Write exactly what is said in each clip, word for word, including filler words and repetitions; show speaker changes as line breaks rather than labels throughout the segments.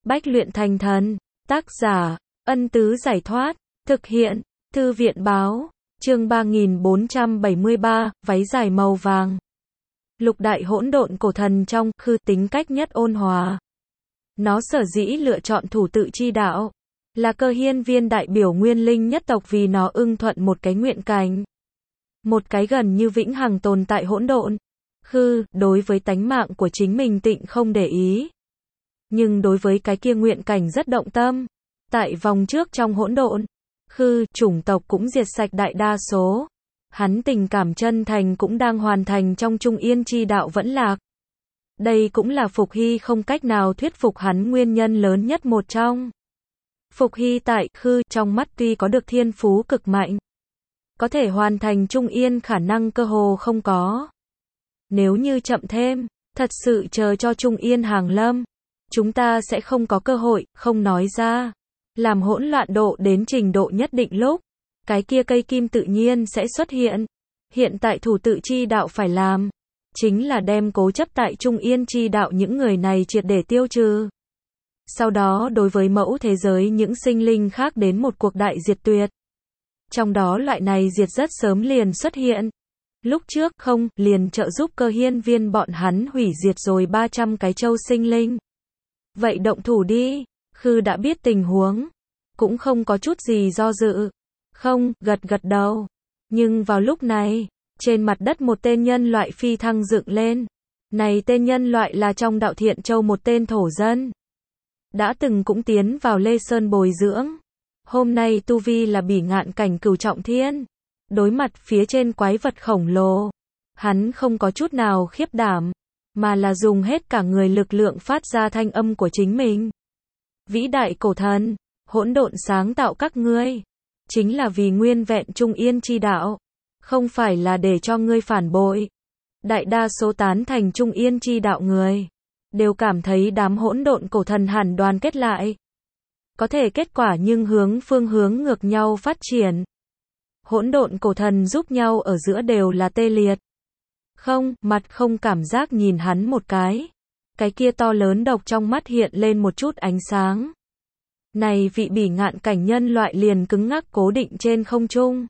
Bách luyện thành thần. Tác giả, Ân Tứ Giải Thoát. Thực hiện, Thư viện Báo. Chương ba nghìn bốn trăm bảy mươi ba, váy dài màu vàng. Lục đại hỗn độn cổ thần trong khư tính cách nhất ôn hòa. Nó sở dĩ lựa chọn thủ tự chi đạo, là cơ hiên viên đại biểu nguyên linh nhất tộc vì nó ưng thuận một cái nguyện cảnh. Một cái gần như vĩnh hằng tồn tại hỗn độn. Khư, đối với tánh mạng của chính mình tịnh không để ý. Nhưng đối với cái kia nguyện cảnh rất động tâm. Tại vòng trước trong hỗn độn, khư, chủng tộc cũng diệt sạch đại đa số. Hắn tình cảm chân thành cũng đang hoàn thành trong trung yên chi đạo vẫn lạc. Đây cũng là Phục Hy không cách nào thuyết phục hắn nguyên nhân lớn nhất một trong. Phục Hy tại khư trong mắt tuy có được thiên phú cực mạnh, có thể hoàn thành trung yên khả năng cơ hồ không có. Nếu như chậm thêm, thật sự chờ cho trung yên hàng lâm, chúng ta sẽ không có cơ hội, không nói ra. Làm hỗn loạn độ đến trình độ nhất định lúc, cái kia cây kim tự nhiên sẽ xuất hiện. Hiện tại thủ tự chi đạo phải làm, chính là đem cố chấp tại trung yên chi đạo những người này triệt để tiêu trừ. Sau đó đối với mẫu thế giới những sinh linh khác đến một cuộc đại diệt tuyệt. Trong đó loại này diệt rất sớm liền xuất hiện. Lúc trước không, liền trợ giúp cơ hiên viên bọn hắn hủy diệt rồi ba trăm cái châu sinh linh. Vậy động thủ đi, khư đã biết tình huống, cũng không có chút gì do dự. Không, gật gật đầu. Nhưng vào lúc này, trên mặt đất một tên nhân loại phi thăng dựng lên. Này tên nhân loại là trong đạo Thiện Châu một tên thổ dân. Đã từng cũng tiến vào Lê Sơn bồi dưỡng. Hôm nay tu vi là bỉ ngạn cảnh cửu trọng thiên. Đối mặt phía trên quái vật khổng lồ, hắn không có chút nào khiếp đảm, mà là dùng hết cả người lực lượng phát ra thanh âm của chính mình. Vĩ đại cổ thần, hỗn độn sáng tạo các ngươi, chính là vì nguyên vẹn trung yên chi đạo, không phải là để cho ngươi phản bội. Đại đa số tán thành trung yên chi đạo người, đều cảm thấy đám hỗn độn cổ thần hẳn đoàn kết lại. Có thể kết quả nhưng hướng phương hướng ngược nhau phát triển. Hỗn độn cổ thần giúp nhau ở giữa đều là tê liệt. Không, mặt không cảm giác nhìn hắn một cái. Cái kia to lớn độc trong mắt hiện lên một chút ánh sáng. Này vị bỉ ngạn cảnh nhân loại liền cứng ngắc cố định trên không trung.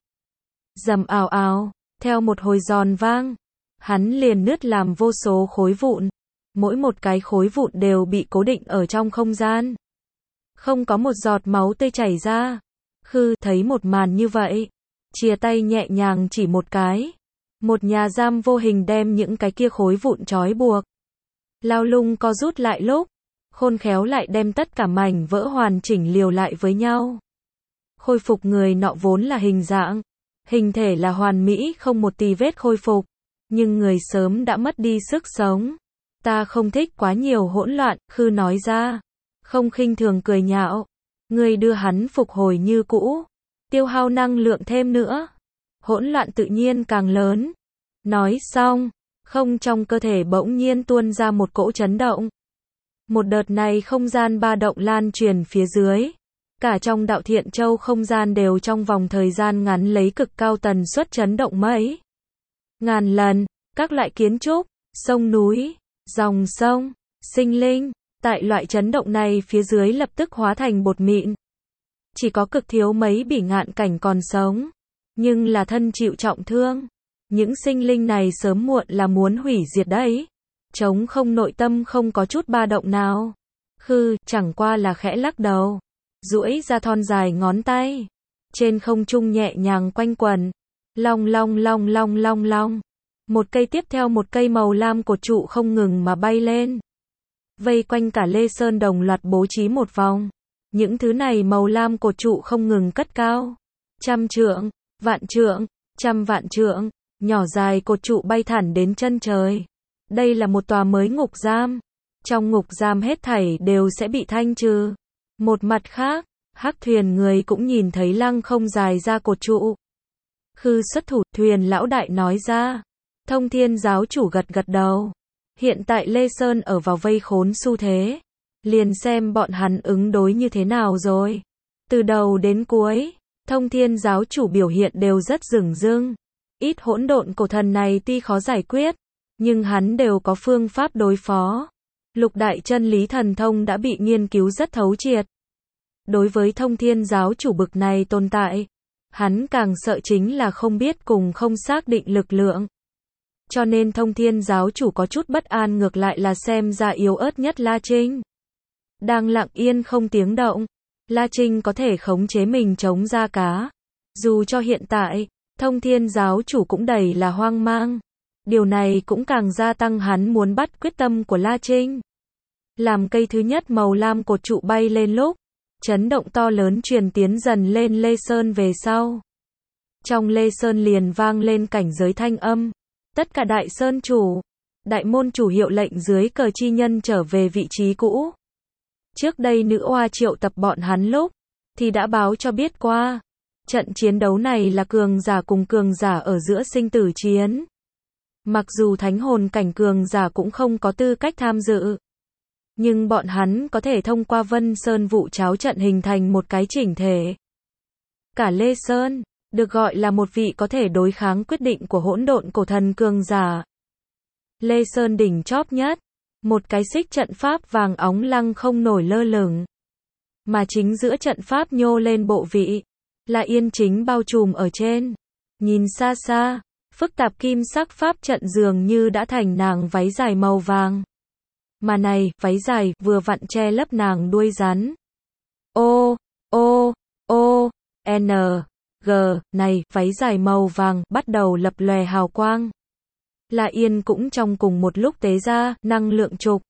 Rầm ào ào, theo một hồi giòn vang, hắn liền nứt làm vô số khối vụn. Mỗi một cái khối vụn đều bị cố định ở trong không gian. Không có một giọt máu tươi chảy ra. Khư thấy một màn như vậy, chia tay nhẹ nhàng chỉ một cái. Một nhà giam vô hình đem những cái kia khối vụn trói buộc. Lao lung co rút lại lúc, khôn khéo lại đem tất cả mảnh vỡ hoàn chỉnh liều lại với nhau. Khôi phục người nọ vốn là hình dạng, hình thể là hoàn mỹ không một tì vết khôi phục. Nhưng người sớm đã mất đi sức sống. Ta không thích quá nhiều hỗn loạn, khư nói ra. Không khinh thường cười nhạo. Người đưa hắn phục hồi như cũ. Tiêu hao năng lượng thêm nữa. Hỗn loạn tự nhiên càng lớn. Nói xong, không trong cơ thể bỗng nhiên tuôn ra một cỗ chấn động. Một đợt này không gian ba động lan truyền phía dưới. Cả trong đạo Thiện Châu không gian đều trong vòng thời gian ngắn lấy cực cao tần suất chấn động mấy ngàn lần. Các loại kiến trúc, sông núi, dòng sông, sinh linh, tại loại chấn động này phía dưới lập tức hóa thành bột mịn. Chỉ có cực thiếu mấy bỉ ngạn cảnh còn sống, nhưng là thân chịu trọng thương. Những sinh linh này sớm muộn là muốn hủy diệt đấy. Trống không nội tâm không có chút ba động nào. Khư, chẳng qua là khẽ lắc đầu. Duỗi ra thon dài ngón tay. Trên không trung nhẹ nhàng quanh quẩn. Long long long long long long. Một cây tiếp theo một cây màu lam cột trụ không ngừng mà bay lên. Vây quanh cả Lê Sơn đồng loạt bố trí một vòng. Những thứ này màu lam cột trụ không ngừng cất cao. Trăm trượng, vạn trượng, trăm vạn trượng, nhỏ dài cột trụ bay thẳng đến chân trời. Đây là một tòa mới ngục giam. Trong ngục giam hết thảy đều sẽ bị thanh trừ. Một mặt khác, hắc thuyền người cũng nhìn thấy lăng không dài ra cột trụ. Khư xuất thủ, thuyền lão đại nói ra. Thông Thiên giáo chủ gật gật đầu. Hiện tại Lê Sơn ở vào vây khốn xu thế. Liền xem bọn hắn ứng đối như thế nào rồi. Từ đầu đến cuối, Thông Thiên giáo chủ biểu hiện đều rất dửng dưng. Ít hỗn độn cổ thần này tuy khó giải quyết, nhưng hắn đều có phương pháp đối phó. Lục đại chân lý thần thông đã bị nghiên cứu rất thấu triệt. Đối với thông thiên giáo chủ bực này tồn tại, hắn càng sợ chính là không biết cùng không xác định lực lượng. Cho nên thông thiên giáo chủ có chút bất an, ngược lại là xem ra yếu ớt nhất La Trinh. Đang lặng yên không tiếng động, La Trinh có thể khống chế mình chống ra cá. Dù cho hiện tại, thông thiên giáo chủ cũng đầy là hoang mang. Điều này cũng càng gia tăng hắn muốn bắt quyết tâm của La Trinh. Làm cây thứ nhất màu lam cột trụ bay lên lúc, chấn động to lớn truyền tiến dần lên Lê Sơn về sau. Trong Lê Sơn liền vang lên cảnh giới thanh âm. Tất cả đại sơn chủ, đại môn chủ hiệu lệnh dưới cờ chi nhân trở về vị trí cũ. Trước đây nữ oa triệu tập bọn hắn lúc, thì đã báo cho biết qua. Trận chiến đấu này là cường giả cùng cường giả ở giữa sinh tử chiến. Mặc dù thánh hồn cảnh cường giả cũng không có tư cách tham dự. Nhưng bọn hắn có thể thông qua Vân Sơn vụ cháo trận hình thành một cái chỉnh thể. Cả Lê Sơn, được gọi là một vị có thể đối kháng quyết định của hỗn độn cổ thần cường giả. Lê Sơn đỉnh chóp nhất, một cái xích trận pháp vàng óng lăng không nổi lơ lửng. Mà chính giữa trận pháp nhô lên bộ vị, là Yên chính bao trùm ở trên. Nhìn xa xa, phức tạp kim sắc pháp trận dường như đã thành nàng váy dài màu vàng. Mà này, váy dài, vừa vặn che lấp nàng đuôi rắn. Ô, ô, ô, N, G, này, váy dài màu vàng, bắt đầu lập lòe hào quang. La Yên cũng trong cùng một lúc tế ra, năng lượng trục.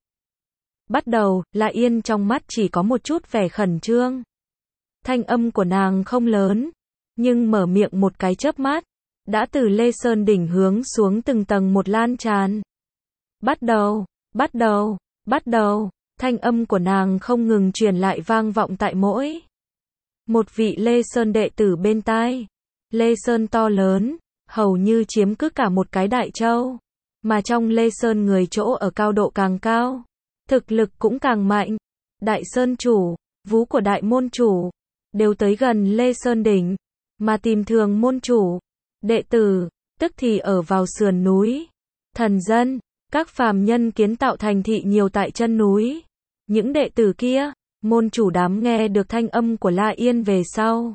Bắt đầu, La Yên trong mắt chỉ có một chút vẻ khẩn trương. Thanh âm của nàng không lớn, nhưng mở miệng một cái chớp mắt, đã từ Lê Sơn đỉnh hướng xuống từng tầng một lan tràn. Bắt đầu, bắt đầu, bắt đầu, thanh âm của nàng không ngừng truyền lại vang vọng tại mỗi một vị Lê Sơn đệ tử bên tai. Lê Sơn to lớn, hầu như chiếm cứ cả một cái đại châu. Mà trong Lê Sơn người chỗ ở cao độ càng cao, thực lực cũng càng mạnh. Đại Sơn chủ, vú của đại môn chủ, đều tới gần Lê Sơn đỉnh, mà tìm thường môn chủ, đệ tử, tức thì ở vào sườn núi. Thần dân, các phàm nhân kiến tạo thành thị nhiều tại chân núi. Những đệ tử kia, môn chủ đám nghe được thanh âm của La Yên về sau,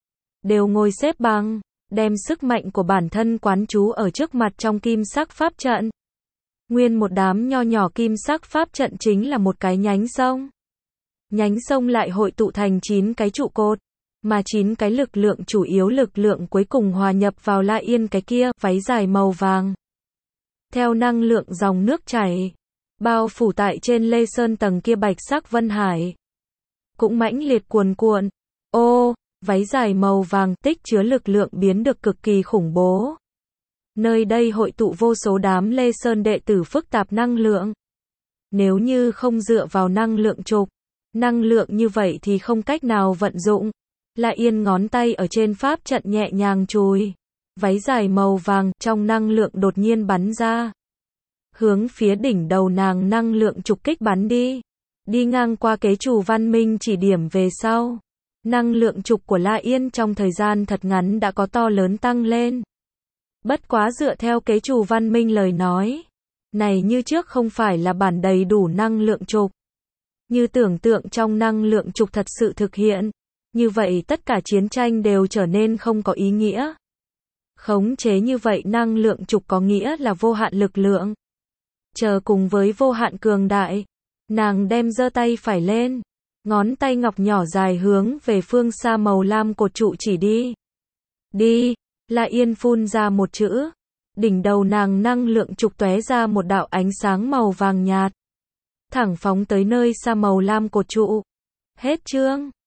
đều ngồi xếp bằng, đem sức mạnh của bản thân quán trú ở trước mặt trong kim sắc pháp trận. Nguyên một đám nho nhỏ kim sắc pháp trận chính là một cái nhánh sông. Nhánh sông lại hội tụ thành chín cái trụ cột, mà chín cái lực lượng chủ yếu lực lượng cuối cùng hòa nhập vào La Yên cái kia, váy dài màu vàng. Theo năng lượng dòng nước chảy, bao phủ tại trên Lê Sơn tầng kia bạch sắc vân hải, cũng mãnh liệt cuồn cuộn. Ô, váy dài màu vàng tích chứa lực lượng biến được cực kỳ khủng bố. Nơi đây hội tụ vô số đám Lê Sơn đệ tử phức tạp năng lượng. Nếu như không dựa vào năng lượng trục, năng lượng như vậy thì không cách nào vận dụng. La Yên ngón tay ở trên pháp trận nhẹ nhàng chùi. Váy dài màu vàng trong năng lượng đột nhiên bắn ra. Hướng phía đỉnh đầu nàng năng lượng trục kích bắn đi. Đi ngang qua kế chủ văn minh chỉ điểm về sau. Năng lượng trục của La Yên trong thời gian thật ngắn đã có to lớn tăng lên. Bất quá dựa theo kế chủ văn minh lời nói, này như trước không phải là bản đầy đủ năng lượng trục. Như tưởng tượng trong năng lượng trục thật sự thực hiện, như vậy tất cả chiến tranh đều trở nên không có ý nghĩa. Khống chế như vậy năng lượng trục có nghĩa là vô hạn lực lượng. Chờ cùng với vô hạn cường đại, nàng đem giơ tay phải lên, ngón tay ngọc nhỏ dài hướng về phương xa màu lam cột trụ chỉ đi. Đi, La Yên phun ra một chữ, đỉnh đầu nàng năng lượng trục tóe ra một đạo ánh sáng màu vàng nhạt, thẳng phóng tới nơi xa màu lam cột trụ. Hết chương.